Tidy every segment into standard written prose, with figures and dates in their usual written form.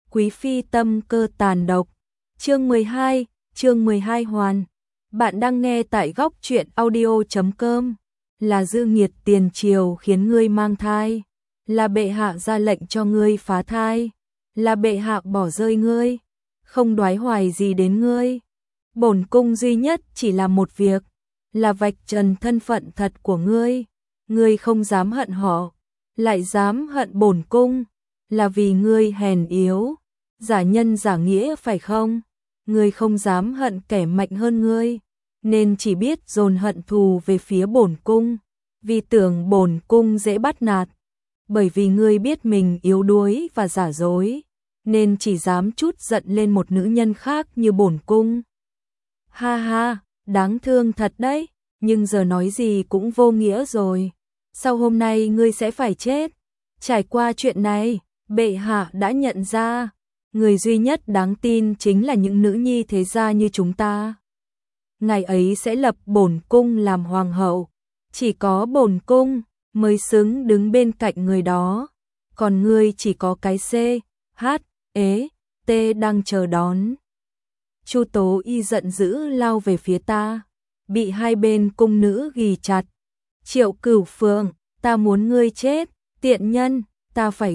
Quý phi tâm cơ tàn độc. Chương 12 hoàn. Bạn đang nghe tại góc truyện audio.com. Là dư nghiệt tiền triều khiến ngươi mang thai, là bệ hạ ra lệnh cho ngươi phá thai, là bệ hạ bỏ rơi ngươi, không đoái hoài gì đến ngươi. Bổn cung duy nhất chỉ là một việc, là vạch trần thân phận thật của ngươi. Ngươi không dám hận họ, lại dám hận bổn cung, là vì ngươi hèn yếu, giả nhân giả nghĩa phải không? Ngươi không dám hận kẻ mạnh hơn ngươi, nên chỉ biết dồn hận thù về phía bổn cung, vì tưởng bổn cung dễ bắt nạt. Bởi vì ngươi biết mình yếu đuối và giả dối, nên chỉ dám trút giận lên một nữ nhân khác như bổn cung. Ha ha, đáng thương thật đấy, nhưng giờ nói gì cũng vô nghĩa rồi. Sau hôm nay ngươi sẽ phải chết. Trải qua chuyện này, bệ hạ đã nhận ra, người duy nhất đáng tin chính là những nữ nhi thế gia như chúng ta. Ngày ấy sẽ lập bổn cung làm hoàng hậu, chỉ có bổn cung mới xứng đứng bên cạnh người đó, còn ngươi chỉ có cái C, H, E, T đang chờ đón. Chu Tố Y giận dữ lao về phía ta, bị hai bên cung nữ ghì chặt. Triệu Cửu Phượng, ta muốn ngươi chết, tiện nhân, ta phải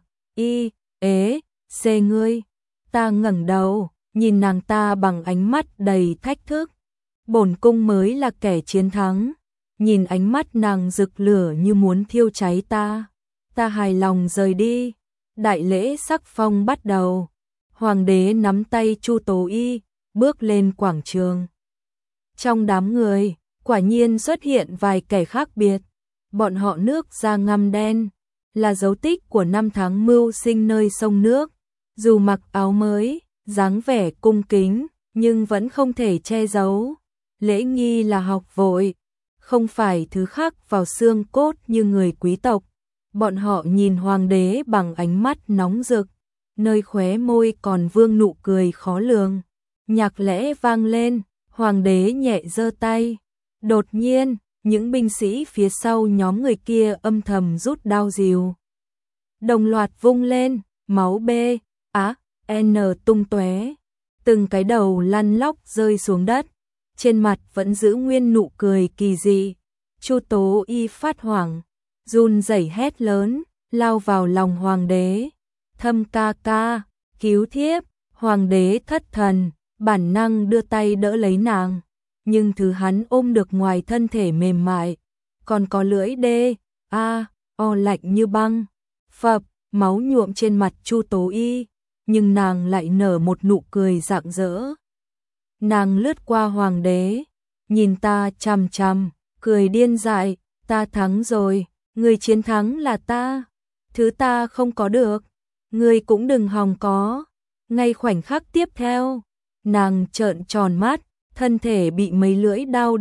I, E, C ngươi. Ta ngẩng đầu, nhìn nàng ta bằng ánh mắt đầy thách thức. Bổn cung mới là kẻ chiến thắng. Nhìn ánh mắt nàng rực lửa như muốn thiêu cháy ta. Ta hài lòng rời đi. Đại lễ sắc phong bắt đầu. Hoàng đế nắm tay Chu Tố Y, bước lên quảng trường. Trong đám người, quả nhiên xuất hiện vài kẻ khác biệt. Bọn họ nước da ngăm đen, là dấu tích của năm tháng mưu sinh nơi sông nước. Dù mặc áo mới, dáng vẻ cung kính, nhưng vẫn không thể che giấu. Lễ nghi là học vội, không phải thứ khắc vào xương cốt như người quý tộc. Bọn họ nhìn hoàng đế bằng ánh mắt nóng rực, nơi khóe môi còn vương nụ cười khó lường. Nhạc lễ vang lên, hoàng đế nhẹ giơ tay. Đột nhiên, những binh sĩ phía sau nhóm người kia âm thầm rút đao rìu. Đồng loạt vung lên, máu B, A, N tung tóe. Từng cái đầu lăn lóc rơi xuống đất. Trên mặt vẫn giữ nguyên nụ cười kỳ dị. Chu Tố Y phát hoảng, run rẩy hét lớn, lao vào lòng hoàng đế. Thâm ca ca, cứu thiếp. Hoàng đế thất thần, bản năng đưa tay đỡ lấy nàng. Nhưng thứ hắn ôm được ngoài thân thể mềm mại, còn có lưỡi D, A, O lạnh như băng. Phập, máu nhuộm trên mặt Chu Tố Y, nhưng nàng lại nở một nụ cười rạng rỡ. Nàng lướt qua hoàng đế, nhìn ta chằm chằm, cười điên dại. Ta thắng rồi, người chiến thắng là ta. Thứ ta không có được, ngươi cũng đừng hòng có. Ngay khoảnh khắc tiếp theo, nàng trợn tròn mắt, thân thể bị mấy lưỡi đao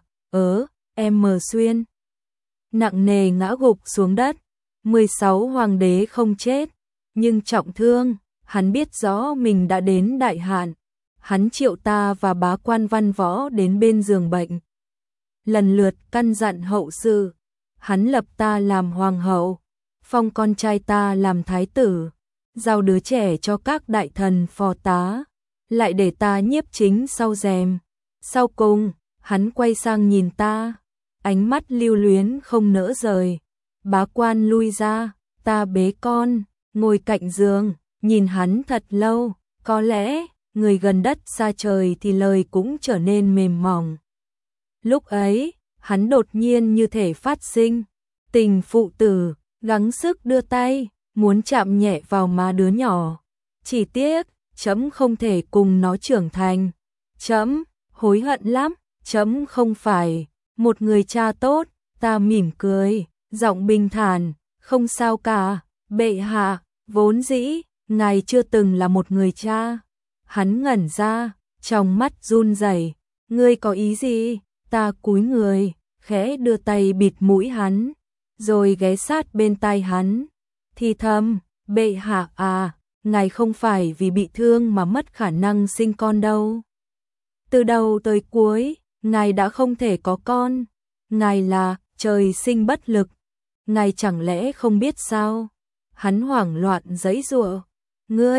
xuyên. Nặng nề ngã gục xuống đất. 16 hoàng đế không chết, nhưng trọng thương. Hắn biết rõ mình đã đến đại hạn. Hắn triệu ta và bá quan Văn Võ đến bên giường bệnh, lần lượt căn dặn hậu sự. Hắn lập ta làm hoàng hậu, phong con trai ta làm thái tử, giao đứa trẻ cho các đại thần phò tá, lại để ta nhiếp chính sau rèm. Sau cùng, hắn quay sang nhìn ta, ánh mắt lưu luyến không nỡ rời. Bá quan lui ra, ta bế con, ngồi cạnh giường, nhìn hắn thật lâu. Có lẽ, người gần đất xa trời thì lời cũng trở nên mềm mỏng. Lúc ấy, hắn đột nhiên như thể phát sinh tình phụ tử, gắng sức đưa tay, muốn chạm nhẹ vào má đứa nhỏ. Chỉ tiếc, chấm không thể cùng nó trưởng thành. Chấm hối hận lắm, chấm không phải một người cha tốt. Ta mỉm cười, giọng bình thản, không sao cả, bệ hạ, vốn dĩ, ngài chưa từng là một người cha. Hắn ngẩn ra, trong mắt run rẩy. Ngươi có ý gì? Ta cúi người, khẽ đưa tay bịt mũi hắn, rồi ghé sát bên tai hắn, thì thầm, bệ hạ à, ngài không phải vì bị thương mà mất khả năng sinh con đâu. Từ đầu tới cuối, ngài đã không thể có con. Ngài là trời sinh bất lực. Ngài chẳng lẽ không biết sao? Hắn hoảng loạn giãy giụa. Ngươi,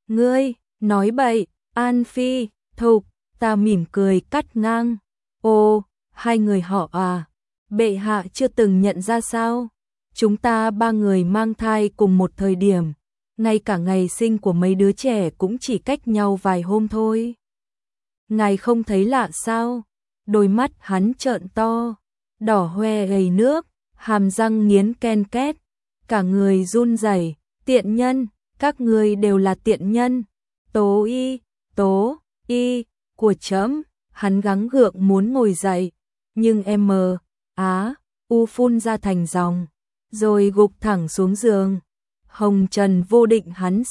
Ngươi, nói bậy, An Phi, Thục, ta mỉm cười cắt ngang. Ô, hai người họ à, bệ hạ chưa từng nhận ra sao? Chúng ta ba người mang thai cùng một thời điểm, ngay cả ngày sinh của mấy đứa trẻ cũng chỉ cách nhau vài hôm thôi. Ngài không thấy lạ sao? Đôi mắt hắn trợn to, đỏ hoe gầy nước, hàm răng nghiến ken két, cả người run rẩy. Tiện nhân, các ngươi đều là tiện nhân. Tố y, của trẫm. Hắn gắng gượng muốn ngồi dậy, nhưng u phun ra thành dòng, rồi gục thẳng xuống giường. Hồng trần vô định hắn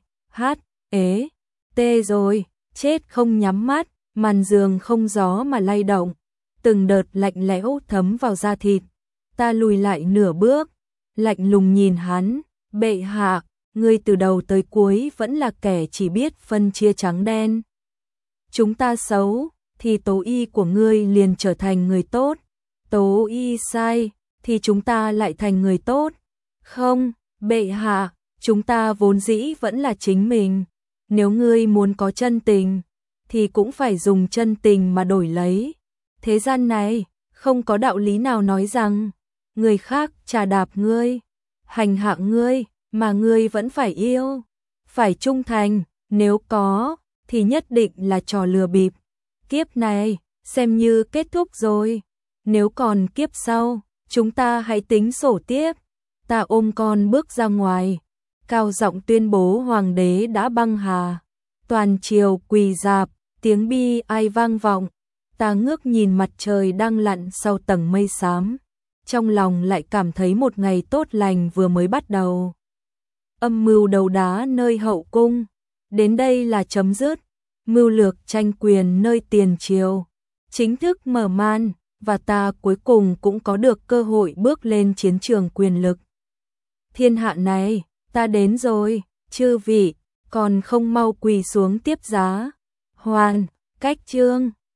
tê rồi, chết không nhắm mắt, màn giường không gió mà lay động, từng đợt lạnh lẽo thấm vào da thịt. Ta lùi lại nửa bước, lạnh lùng nhìn hắn, bệ hạ, ngươi từ đầu tới cuối vẫn là kẻ chỉ biết phân chia trắng đen. Chúng ta xấu, thì tố y của ngươi liền trở thành người tốt. Tố y sai, thì chúng ta lại thành người tốt. Không, bệ hạ, chúng ta vốn dĩ vẫn là chính mình. Nếu ngươi muốn có chân tình, thì cũng phải dùng chân tình mà đổi lấy. Thế gian này, không có đạo lý nào nói rằng, người khác trà đạp ngươi, hành hạ ngươi, mà ngươi vẫn phải yêu, phải trung thành, nếu có, thì nhất định là trò lừa bịp. Kiếp này, xem như kết thúc rồi, nếu còn kiếp sau, chúng ta hãy tính sổ tiếp. Ta ôm con bước ra ngoài, cao giọng tuyên bố hoàng đế đã băng hà. Toàn triều quỳ rạp, tiếng bi ai vang vọng. Ta ngước nhìn mặt trời đang lặn sau tầng mây xám, trong lòng lại cảm thấy một ngày tốt lành vừa mới bắt đầu. Âm mưu đấu đá nơi hậu cung, đến đây là chấm dứt. Mưu lược tranh quyền nơi tiền triều chính thức mở màn, và ta cuối cùng cũng có được cơ hội bước lên chiến trường quyền lực. Thiên hạ này, ta đến rồi, chư vị, còn không mau quỳ xuống tiếp giá. Hoàn, cách chương.